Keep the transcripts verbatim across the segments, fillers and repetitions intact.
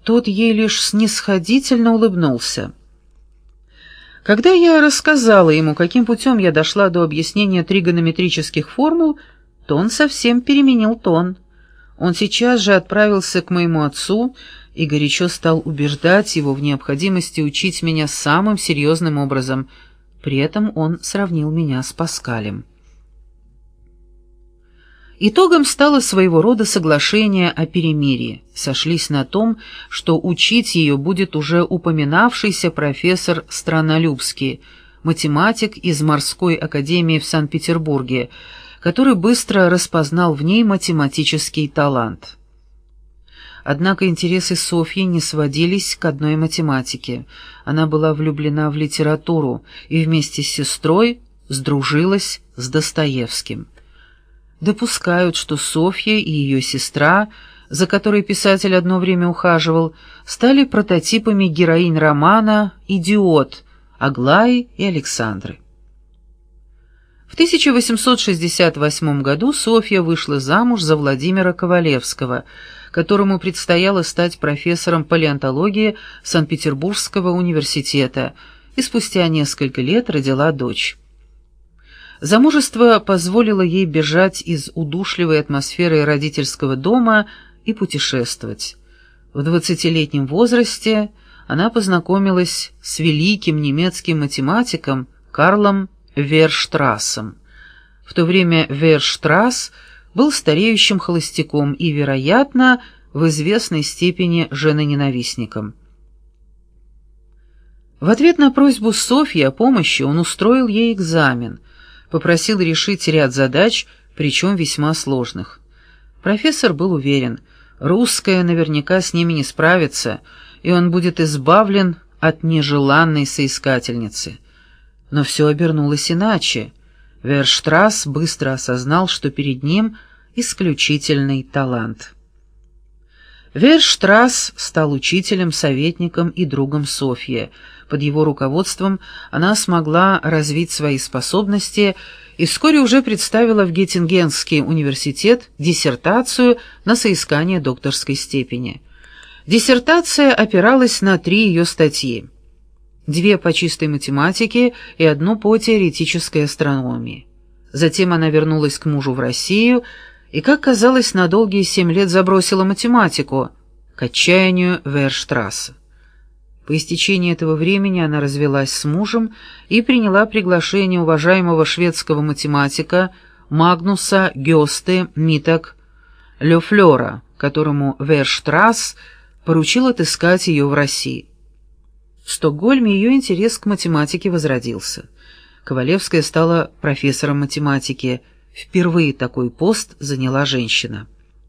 Тот ей лишь снисходительно улыбнулся. Когда я рассказала ему, каким путем я дошла до объяснения тригонометрических формул, то он совсем переменил тон. Он сейчас же отправился к моему отцу и горячо стал убеждать его в необходимости учить меня самым серьезным образом. При этом он сравнил меня с Паскалем. Итогом стало своего рода соглашение о перемирии. Сошлись на том, что учить ее будет уже упоминавшийся профессор Странолюбский, математик из морской академии в Санкт-Петербурге, который быстро распознал в ней математический талант. Однако интересы Софьи не сводились к одной математике. Она была влюблена в литературу и вместе с сестрой сдружилась с Достоевским. Допускают, что Софья и ее сестра, за которой писатель одно время ухаживал, стали прототипами героинь романа «Идиот» Аглаи и Александры. В тысяча восемьсот шестьдесят восьмом году Софья вышла замуж за Владимира Ковалевского, которому предстояло стать профессором палеонтологии Санкт-Петербургского университета, и спустя несколько лет родила дочь. Замужество позволило ей бежать из удушливой атмосферы родительского дома и путешествовать. В двадцатилетнем возрасте она познакомилась с великим немецким математиком Карлом Верштрассом. В то время Верштрасс был стареющим холостяком и, вероятно, в известной степени женоненавистником. В ответ на просьбу Софьи о помощи он устроил ей экзамен, попросил решить ряд задач, причем весьма сложных. Профессор был уверен, русская наверняка с ними не справится, и он будет избавлен от нежеланной соискательницы. Но все обернулось иначе. Верштрасс быстро осознал, что перед ним исключительный талант. Верштрасс стал учителем, советником и другом Софьи. Под его руководством она смогла развить свои способности и вскоре уже представила в Геттингенский университет диссертацию на соискание докторской степени. Диссертация опиралась на три ее статьи: две по чистой математике и одну по теоретической астрономии. Затем она вернулась к мужу в Россию и, как казалось, на долгие семь лет забросила математику, к отчаянию Верштрасса. По истечении этого времени она развелась с мужем и приняла приглашение уважаемого шведского математика Магнуса Гёсте Миток Лёфлёра, которому Верштрасс поручил отыскать ее в России. В Стокгольме ее интерес к математике возродился. Ковалевская стала профессором математики. Впервые такой пост заняла женщина.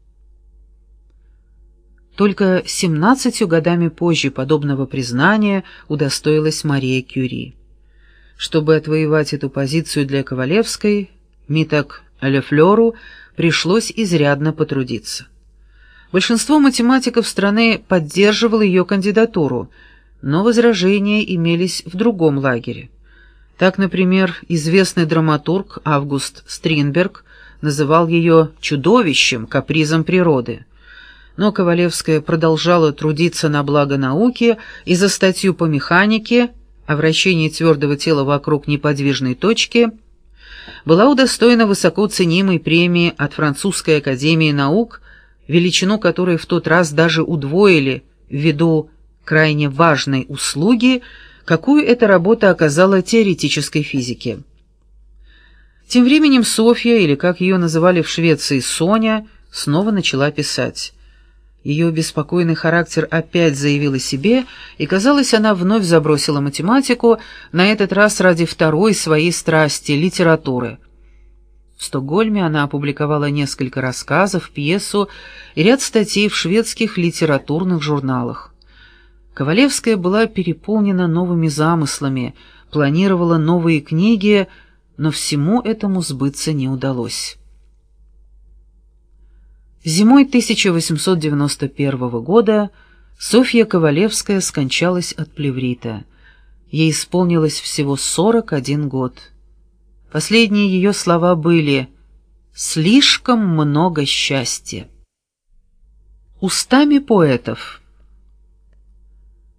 Только семнадцатью годами позже подобного признания удостоилась Мария Кюри. Чтобы отвоевать эту позицию для Ковалевской, Миток Лёфлёру пришлось изрядно потрудиться. Большинство математиков страны поддерживало ее кандидатуру, но возражения имелись в другом лагере. Так, например, известный драматург Август Стринберг называл ее «чудовищем, капризом природы». Но Ковалевская продолжала трудиться на благо науки, и за статью по механике о вращении твердого тела вокруг неподвижной точки была удостоена высоко ценимой премии от Французской академии наук, величину которой в тот раз даже удвоили ввиду крайне важной услуги, какую эта работа оказала теоретической физике. Тем временем Софья, или как ее называли в Швеции Соня, снова начала писать. Ее беспокойный характер опять заявил о себе, и, казалось, она вновь забросила математику, на этот раз ради второй своей страсти — литературы. В Стокгольме она опубликовала несколько рассказов, пьесу и ряд статей в шведских литературных журналах. Ковалевская была переполнена новыми замыслами, планировала новые книги, но всему этому сбыться не удалось. Зимой тысяча восемьсот девяносто первого года Софья Ковалевская скончалась от плеврита. Ей исполнилось всего сорок один год. Последние ее слова были «слишком много счастья». Устами поэтов.